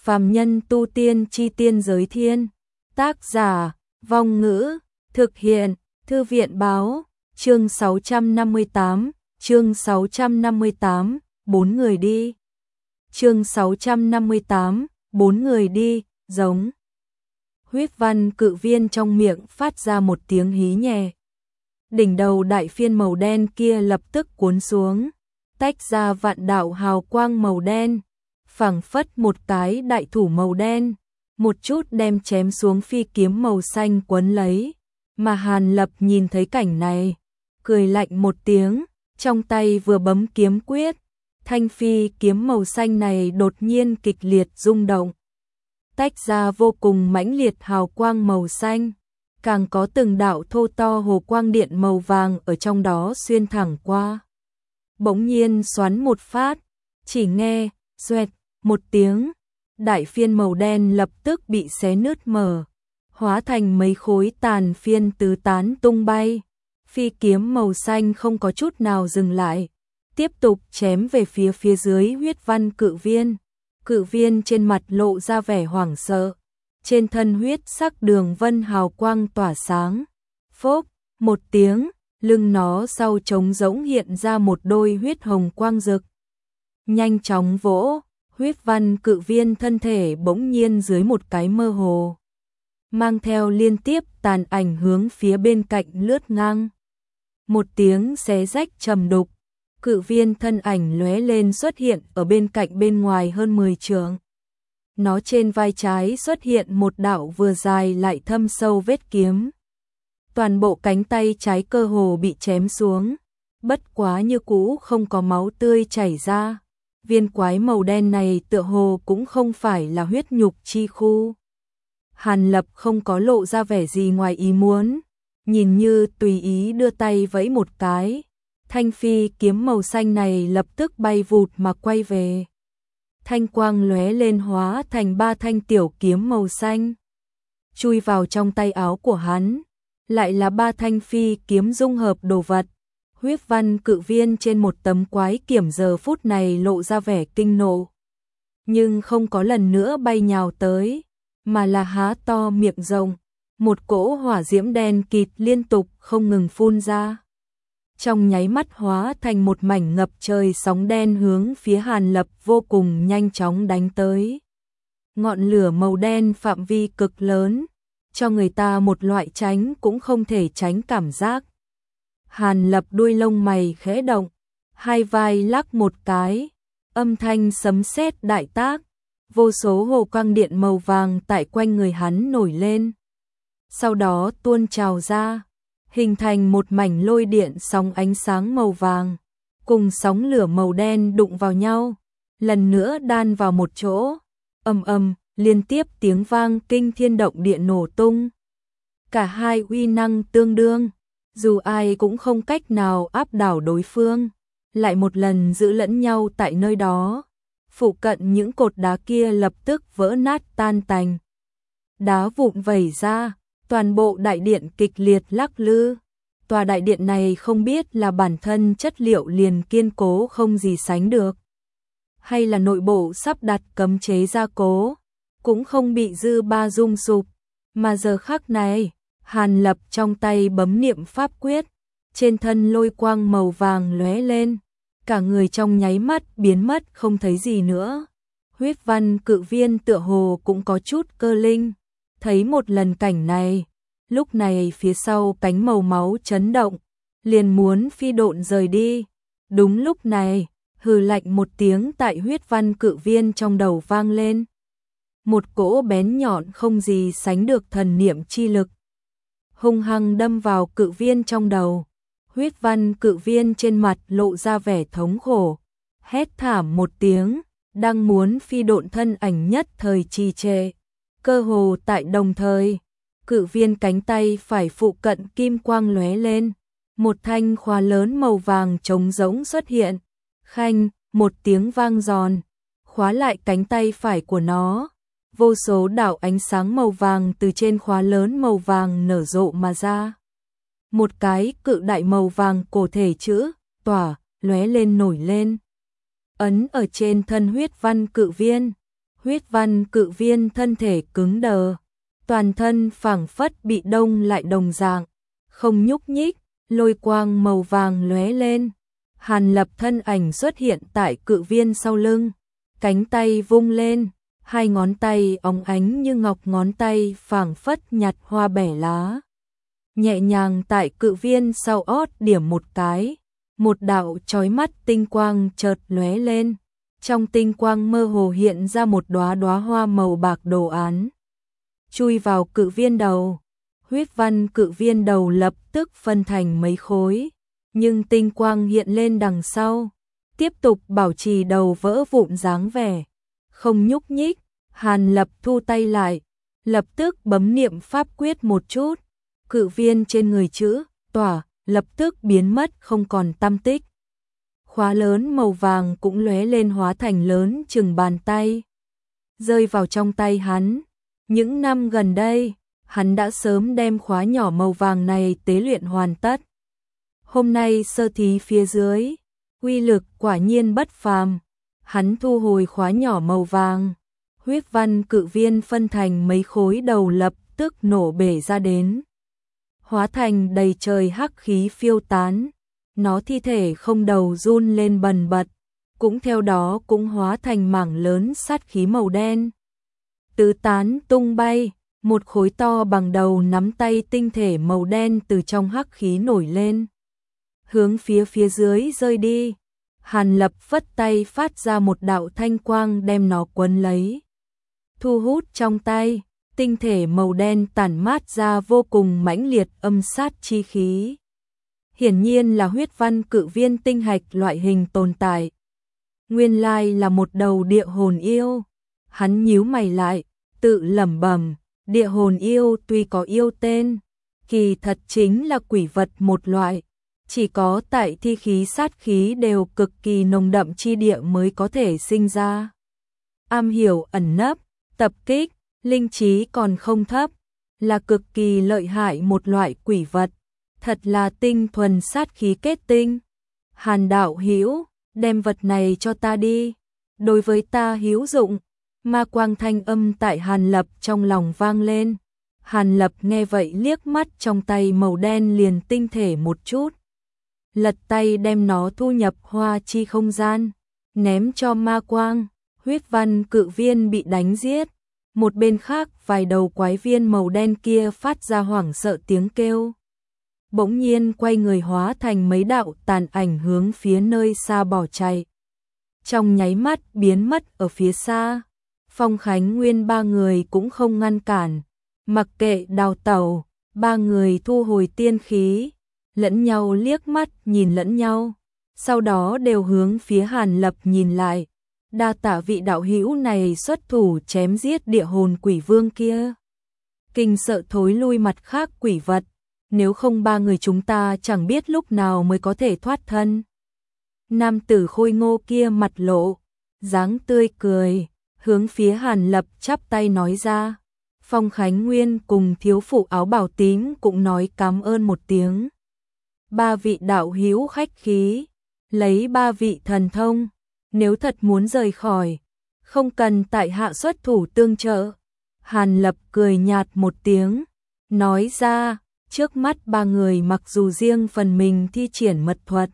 Phàm nhân tu tiên chi tiên giới thiên. Tác giả, Vong Ngữ, thực hiện, Thư viện Báo, chương 658, chương 658, 4 người đi. Chương 658, 4 người đi, giống. Huyết văn cự viên trong miệng phát ra một tiếng hí nhẹ. Đỉnh đầu đại phiên màu đen kia lập tức cuốn xuống, tách ra vạn đạo hào quang màu đen, phảng phất một cái đại thủ màu đen, một chút đem chém xuống phi kiếm màu xanh quấn lấy. Mà Hàn Lập nhìn thấy cảnh này, cười lạnh một tiếng, trong tay vừa bấm kiếm quyết, thanh phi kiếm màu xanh này đột nhiên kịch liệt rung động, tách ra vô cùng mãnh liệt hào quang màu xanh, càng có từng đạo thô to hồ quang điện màu vàng ở trong đó xuyên thẳng qua. Bỗng nhiên xoắn một phát, chỉ nghe xoẹt một tiếng, đại phiên màu đen lập tức bị xé nứt mở, hóa thành mấy khối tàn phiên tứ tán tung bay. Phi kiếm màu xanh không có chút nào dừng lại, tiếp tục chém về phía dưới huyết văn cự viên. Cự viên trên mặt lộ ra vẻ hoảng sợ, trên thân huyết sắc đường vân hào quang tỏa sáng. Phốc, một tiếng, lưng nó sau trống rỗng hiện ra một đôi huyết hồng quang rực. Nhanh chóng vỗ, huyết văn cự viên thân thể bỗng nhiên dưới một cái mơ hồ, mang theo liên tiếp tàn ảnh hướng phía bên cạnh lướt ngang. Một tiếng xé rách trầm đục, cự viên thân ảnh lóe lên xuất hiện ở bên cạnh bên ngoài hơn 10 trượng. Nó trên vai trái xuất hiện một đạo vừa dài lại thâm sâu vết kiếm. Toàn bộ cánh tay trái cơ hồ bị chém xuống, bất quá như cũ không có máu tươi chảy ra. Viên quái màu đen này tựa hồ cũng không phải là huyết nhục chi khu. Hàn Lập không có lộ ra vẻ gì ngoài ý muốn, nhìn như tùy ý đưa tay vẫy một cái, thanh phi kiếm màu xanh này lập tức bay vụt mà quay về. Thanh quang lóe lên hóa thành 3 thanh tiểu kiếm màu xanh, chui vào trong tay áo của hắn, lại là 3 thanh phi kiếm dung hợp đồ vật. Huyết văn cự viên trên một tấm quái kiểm giờ phút này lộ ra vẻ kinh nộ, nhưng không có lần nữa bay nhào tới, mà là há to miệng rộng, một cỗ hỏa diễm đen kịt liên tục không ngừng phun ra. Trong nháy mắt hóa thành một mảnh ngập trời sóng đen hướng phía Hàn Lập vô cùng nhanh chóng đánh tới. Ngọn lửa màu đen phạm vi cực lớn, cho người ta một loại tránh cũng không thể tránh cảm giác. Hàn Lập đuôi lông mày khẽ động, hai vai lắc một cái, âm thanh sấm sét đại tác, vô số hồ quang điện màu vàng tại quanh người hắn nổi lên. Sau đó tuôn trào ra, hình thành một mảnh lôi điện sóng ánh sáng màu vàng, cùng sóng lửa màu đen đụng vào nhau, lần nữa đan vào một chỗ, ầm ầm, liên tiếp tiếng vang kinh thiên động địa nổ tung. Cả hai uy năng tương đương, dù ai cũng không cách nào áp đảo đối phương, lại một lần giữ lẫn nhau tại nơi đó. Phụ cận những cột đá kia lập tức vỡ nát tan tành, đá vụn vẩy ra, toàn bộ đại điện kịch liệt lắc lư. Tòa đại điện này không biết là bản thân chất liệu liền kiên cố không gì sánh được, hay là nội bộ sắp đặt cấm chế gia cố, cũng không bị dư ba rung sụp. Mà giờ khắc này, Hàn Lập trong tay bấm niệm pháp quyết, trên thân lôi quang màu vàng lóe lên, cả người trong nháy mắt biến mất không thấy gì nữa. Huyết văn cự viên tựa hồ cũng có chút cơ linh, thấy một lần cảnh này, lúc này phía sau cánh màu máu chấn động, liền muốn phi độn rời đi. Đúng lúc này, hừ lạnh một tiếng tại huyết văn cự viên trong đầu vang lên. Một cỗ bén nhọn không gì sánh được thần niệm chi lực, hung hăng đâm vào cự viên trong đầu. Huyết văn cự viên trên mặt lộ ra vẻ thống khổ, hét thảm một tiếng, đang muốn phi độn thân ảnh nhất thời trì trệ. Cơ hồ tại đồng thời, cự viên cánh tay phải phụ cận kim quang lóe lên, một thanh khóa lớn màu vàng trống rỗng xuất hiện, khanh, một tiếng vang giòn, khóa lại cánh tay phải của nó. Vô số đạo ánh sáng màu vàng từ trên khóa lớn màu vàng nở rộ mà ra. Một cái cự đại màu vàng cổ thể chữ tỏa lóe lên nổi lên, ấn ở trên thân huyết văn cự viên. Huyết văn cự viên thân thể cứng đờ, toàn thân phảng phất bị đông lại đồng dạng, không nhúc nhích, lôi quang màu vàng lóe lên. Hàn Lập thân ảnh xuất hiện tại cự viên sau lưng, cánh tay vung lên, hai ngón tay óng ánh như ngọc, ngón tay phảng phất nhặt hoa bẻ lá. Nhẹ nhàng tại cự viên sau ót điểm một cái, một đạo chói mắt tinh quang chợt lóe lên, trong tinh quang mơ hồ hiện ra một đóa đóa hoa màu bạc đồ án, chui vào cự viên đầu. Huyết văn cự viên đầu lập tức phân thành mấy khối, nhưng tinh quang hiện lên đằng sau, tiếp tục bảo trì đầu vỡ vụn dáng vẻ, không nhúc nhích. Hàn Lập thu tay lại, lập tức bấm niệm pháp quyết một chút, cự viên trên người chữ tỏa lập tức biến mất không còn tăm tích. Khóa lớn màu vàng cũng lóe lên hóa thành lớn chừng bàn tay, rơi vào trong tay hắn. Những năm gần đây, hắn đã sớm đem khóa nhỏ màu vàng này tế luyện hoàn tất. Hôm nay sơ thí phía dưới, uy lực quả nhiên bất phàm. Hắn thu hồi khóa nhỏ màu vàng, huyết văn cự viên phân thành mấy khối đầu lập tức nổ bể ra đến, hóa thành đầy trời hắc khí phiêu tán. Nó thi thể không đầu run lên bần bật, cũng theo đó cũng hóa thành mảng lớn sát khí màu đen, tứ tán tung bay. Một khối to bằng đầu nắm tay tinh thể màu đen từ trong hắc khí nổi lên, hướng phía dưới rơi đi. Hàn Lập phất tay phát ra một đạo thanh quang đem nó quấn lấy, thu hút trong tay. Tinh thể màu đen tản mát ra vô cùng mãnh liệt âm sát chi khí, hiển nhiên là huyết văn cự viên tinh hạch loại hình tồn tại. Nguyên lai là một đầu địa hồn yêu. Hắn nhíu mày lại, tự lẩm bẩm, địa hồn yêu tuy có yêu tên, kỳ thật chính là quỷ vật một loại, chỉ có tại thi khí sát khí đều cực kỳ nồng đậm chi địa mới có thể sinh ra. Am hiểu ẩn nấp, tập kích, linh trí còn không thấp, là cực kỳ lợi hại một loại quỷ vật, thật là tinh thuần sát khí kết tinh. Hàn đạo hữu, đem vật này cho ta đi, đối với ta hữu dụng. Ma quang thanh âm tại Hàn Lập trong lòng vang lên. Hàn Lập nghe vậy liếc mắt trong tay màu đen liền tinh thể một chút, lật tay đem nó thu nhập hoa chi không gian, ném cho ma quang. Huyết văn cự viên bị đánh giết, một bên khác vài đầu quái viên màu đen kia phát ra hoảng sợ tiếng kêu, bỗng nhiên quay người hóa thành mấy đạo tàn ảnh hướng phía nơi xa bỏ chạy, trong nháy mắt biến mất ở phía xa. Phong Khánh Nguyên ba người cũng không ngăn cản, mặc kệ đào tẩu, ba người thu hồi tiên khí, lẫn nhau liếc mắt nhìn lẫn nhau, sau đó đều hướng phía Hàn Lập nhìn lại. Đa tạ vị đạo hữu này xuất thủ chém giết địa hồn quỷ vương kia, kinh sợ thối lui mặt khác quỷ vật, nếu không ba người chúng ta chẳng biết lúc nào mới có thể thoát thân. Nam tử khôi ngô kia mặt lộ dáng tươi cười, hướng phía Hàn Lập chắp tay nói ra. Phong Khánh Nguyên cùng thiếu phụ áo bào tím cũng nói cảm ơn một tiếng. Ba vị đạo hữu khách khí, lấy ba vị thần thông, nếu thật muốn rời khỏi, không cần tại hạ xuất thủ tương trợ. Hàn Lập cười nhạt một tiếng, nói ra, trước mắt ba người mặc dù riêng phần mình thi triển mật thuật,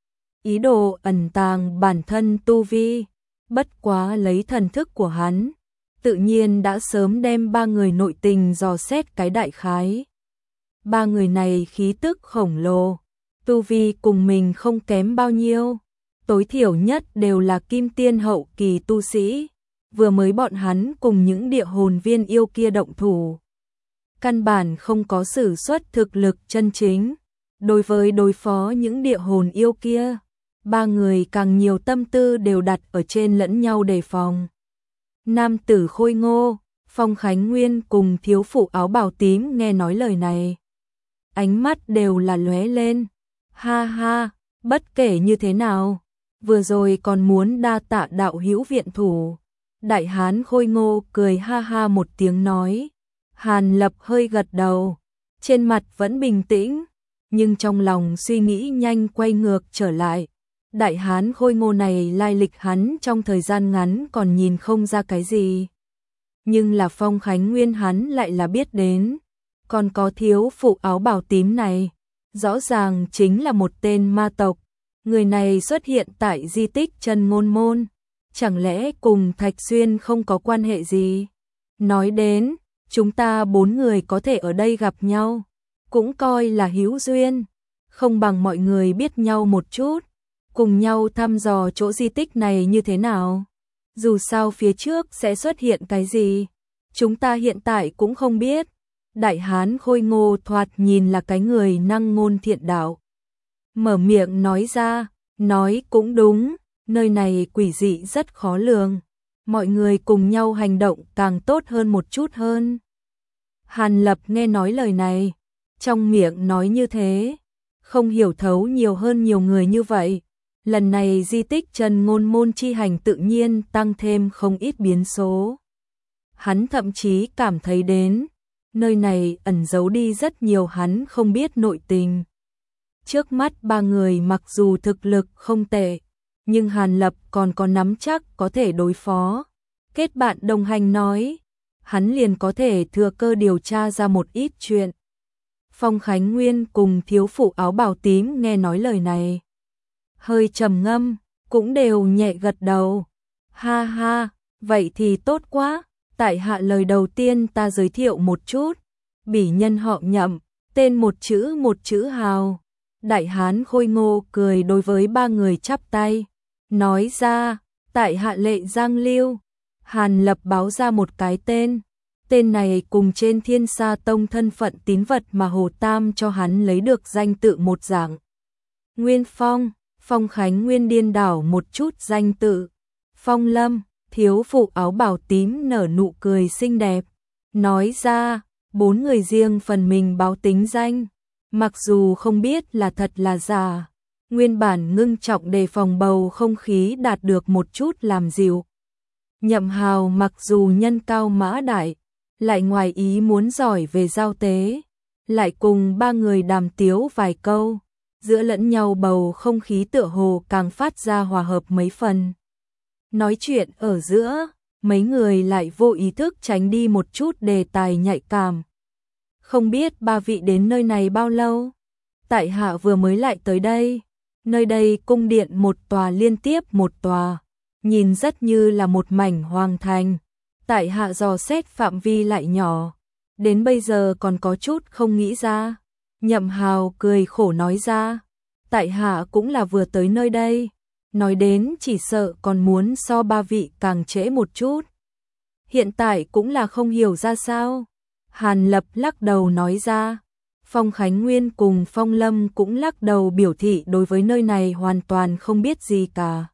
ý đồ ẩn tàng bản thân tu vi, bất quá lấy thần thức của hắn, tự nhiên đã sớm đem ba người nội tình dò xét cái đại khái. Ba người này khí tức khổng lồ, tu vi cùng mình không kém bao nhiêu, tối thiểu nhất đều là kim tiên hậu kỳ tu sĩ. Vừa mới bọn hắn cùng những địa hồn viên yêu kia động thủ, căn bản không có sử xuất thực lực chân chính. Đối với đối phó những địa hồn yêu kia, ba người càng nhiều tâm tư đều đặt ở trên lẫn nhau đề phòng. Nam tử khôi ngô, Phong Khánh Nguyên cùng thiếu phụ áo bào tím nghe nói lời này, ánh mắt đều là lóe lên. Ha ha, bất kể như thế nào, vừa rồi còn muốn đa tạ đạo hữu viện thủ. Đại hán khôi ngô cười ha ha một tiếng nói. Hàn Lập hơi gật đầu, trên mặt vẫn bình tĩnh, nhưng trong lòng suy nghĩ nhanh quay ngược trở lại. Đại hán khôi ngô này lai lịch hắn trong thời gian ngắn còn nhìn không ra cái gì. Nhưng là Phong Khánh Nguyên hắn lại là biết đến. Còn có thiếu phụ áo bào tím này, rõ ràng chính là một tên ma tộc. Người này xuất hiện tại di tích Chân Ngôn Môn, chẳng lẽ cùng Thạch Xuyên không có quan hệ gì? Nói đến, chúng ta 4 người có thể ở đây gặp nhau, cũng coi là hữu duyên, không bằng mọi người biết nhau một chút, cùng nhau thăm dò chỗ di tích này như thế nào. Dù sao phía trước sẽ xuất hiện cái gì, chúng ta hiện tại cũng không biết. Đại hán khôi ngô thoạt nhìn là cái người năng ngôn thiện đạo. Mở miệng nói ra, nói cũng đúng, nơi này quỷ dị rất khó lường. Mọi người cùng nhau hành động càng tốt hơn một chút hơn. Hàn Lập nghe nói lời này, trong miệng nói như thế, không hiểu thấu nhiều hơn nhiều người như vậy. Lần này di tích Chân Ngôn Môn chi hành tự nhiên tăng thêm không ít biến số. Hắn thậm chí cảm thấy đến, nơi này ẩn giấu đi rất nhiều hắn không biết nội tình. Trước mắt 3 người mặc dù thực lực không tệ, nhưng Hàn Lập còn có nắm chắc có thể đối phó. Kết bạn đồng hành nói, hắn liền có thể thừa cơ điều tra ra một ít chuyện. Phong Khánh Nguyên cùng thiếu phụ áo bào tím nghe nói lời này, hơi trầm ngâm, cũng đều nhẹ gật đầu. Ha ha, vậy thì tốt quá, tại hạ lời đầu tiên ta giới thiệu một chút. Bỉ nhân họ Nhậm, tên một chữ Hào. Đại hán khôi ngô cười đối với 3 người chắp tay, nói ra, tại hạ Lệ Giang Lưu. Hàn Lập báo ra một cái tên. Tên này cùng trên Thiên Sa Tông thân phận tín vật mà Hồ Tam cho hắn lấy được danh tự một dạng. Nguyên Phong, Phong Khánh Nguyên điên đảo một chút danh tự. Phong Lâm, thiếu phụ áo bào tím nở nụ cười xinh đẹp, nói ra, 4 người riêng phần mình báo tính danh. Mặc dù không biết là thật là giả, nguyên bản ngưng trọng đề phòng bầu không khí đạt được một chút làm dịu. Nhậm Hào mặc dù nhân cao mã đại, lại ngoài ý muốn giỏi về giao tế, lại cùng 3 người đàm tiếu vài câu, giữa lẫn nhau bầu không khí tựa hồ càng phát ra hòa hợp mấy phần. Nói chuyện ở giữa, mấy người lại vô ý thức tránh đi một chút đề tài nhạy cảm. Không biết 3 vị đến nơi này bao lâu? Tại hạ vừa mới lại tới đây. Nơi đây cung điện một tòa liên tiếp một tòa, nhìn rất như là một mảnh hoàng thành. Tại hạ dò xét phạm vi lại nhỏ, đến bây giờ còn có chút không nghĩ ra. Nhậm Hào cười khổ nói ra, tại hạ cũng là vừa tới nơi đây, nói đến chỉ sợ còn muốn so 3 vị càng trễ một chút. Hiện tại cũng là không hiểu ra sao. Hàn Lập lắc đầu nói ra. Phong Khánh Nguyên cùng Phong Lâm cũng lắc đầu biểu thị đối với nơi này hoàn toàn không biết gì cả.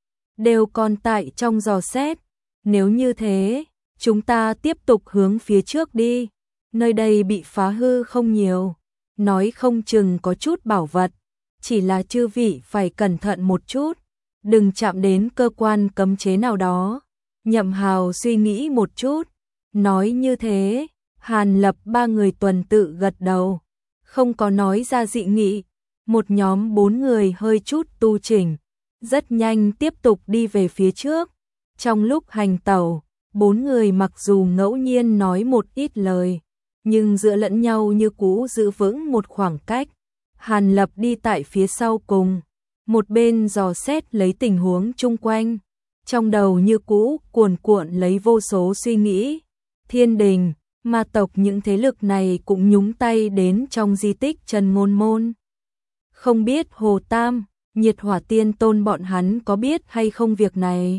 Đều còn tại trong dò xét. Nếu như thế, chúng ta tiếp tục hướng phía trước đi. Nơi đây bị phá hư không nhiều, nói không chừng có chút bảo vật. Chỉ là chư vị phải cẩn thận một chút, đừng chạm đến cơ quan cấm chế nào đó. Nhậm Hào suy nghĩ một chút, nói như thế. Hàn Lập 3 người tuần tự gật đầu, không có nói ra dị nghị. Một nhóm 4 người hơi chút tu chỉnh, rất nhanh tiếp tục đi về phía trước. Trong lúc hành tẩu, 4 người mặc dù ngẫu nhiên nói một ít lời, nhưng giữa lẫn nhau như cũ giữ vững một khoảng cách. Hàn Lập đi tại phía sau cùng, một bên dò xét lấy tình huống chung quanh, trong đầu như cũ cuồn cuộn lấy vô số suy nghĩ. Thiên đình, ma tộc, những thế lực này cũng nhúng tay đến trong di tích Chân Ngôn Môn. Không biết Hồ Tam, Nhiệt Hỏa Tiên Tôn bọn hắn có biết hay không việc này?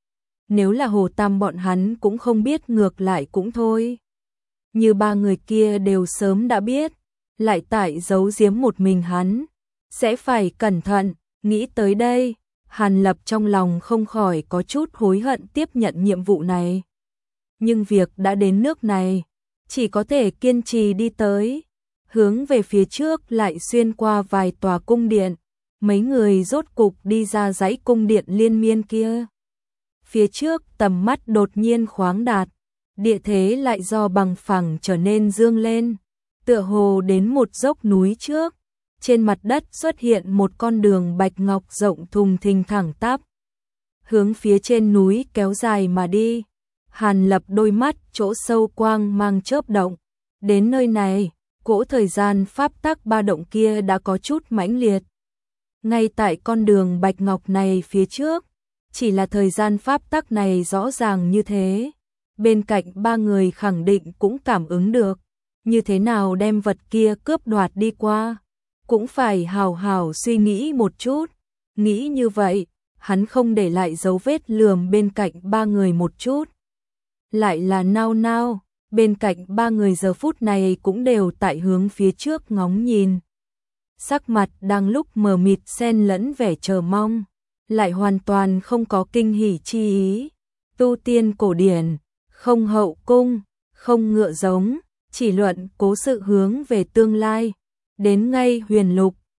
Nếu là Hồ Tam bọn hắn cũng không biết ngược lại cũng thôi. Như 3 người kia đều sớm đã biết, lại tại giấu giếm một mình hắn, sẽ phải cẩn thận. Nghĩ tới đây, Hàn Lập trong lòng không khỏi có chút hối hận tiếp nhận nhiệm vụ này. Nhưng việc đã đến nước này, chỉ có thể kiên trì đi tới. Hướng về phía trước lại xuyên qua vài tòa cung điện, mấy người rốt cục đi ra dãy cung điện liên miên kia. Phía trước tầm mắt đột nhiên khoáng đạt, địa thế lại do bằng phẳng trở nên dương lên, tựa hồ đến một dốc núi trước. trên mặt đất xuất hiện một con đường bạch ngọc rộng thùng thình thẳng tắp, hướng phía trên núi kéo dài mà đi. Hàn Lập đôi mắt chỗ sâu quang mang chớp động, đến nơi này, cỗ thời gian pháp tắc ba động kia đã có chút mãnh liệt. Ngay tại con đường bạch ngọc này phía trước, chỉ là thời gian pháp tắc này rõ ràng như thế, bên cạnh ba người khẳng định cũng cảm ứng được, như thế nào đem vật kia cướp đoạt đi qua, cũng phải hào hào suy nghĩ một chút. Nghĩ như vậy, hắn không để lại dấu vết lườm bên cạnh ba người một chút. Lại là nao nao, bên cạnh ba người giờ phút này cũng đều tại hướng phía trước ngóng nhìn. Sắc mặt đang lúc mờ mịt xen lẫn vẻ chờ mong, lại hoàn toàn không có kinh hỉ chi ý. Tu tiên cổ điển, không hậu cung, không ngựa giống, chỉ luận cố sự hướng về tương lai. Đến ngay huyền lục,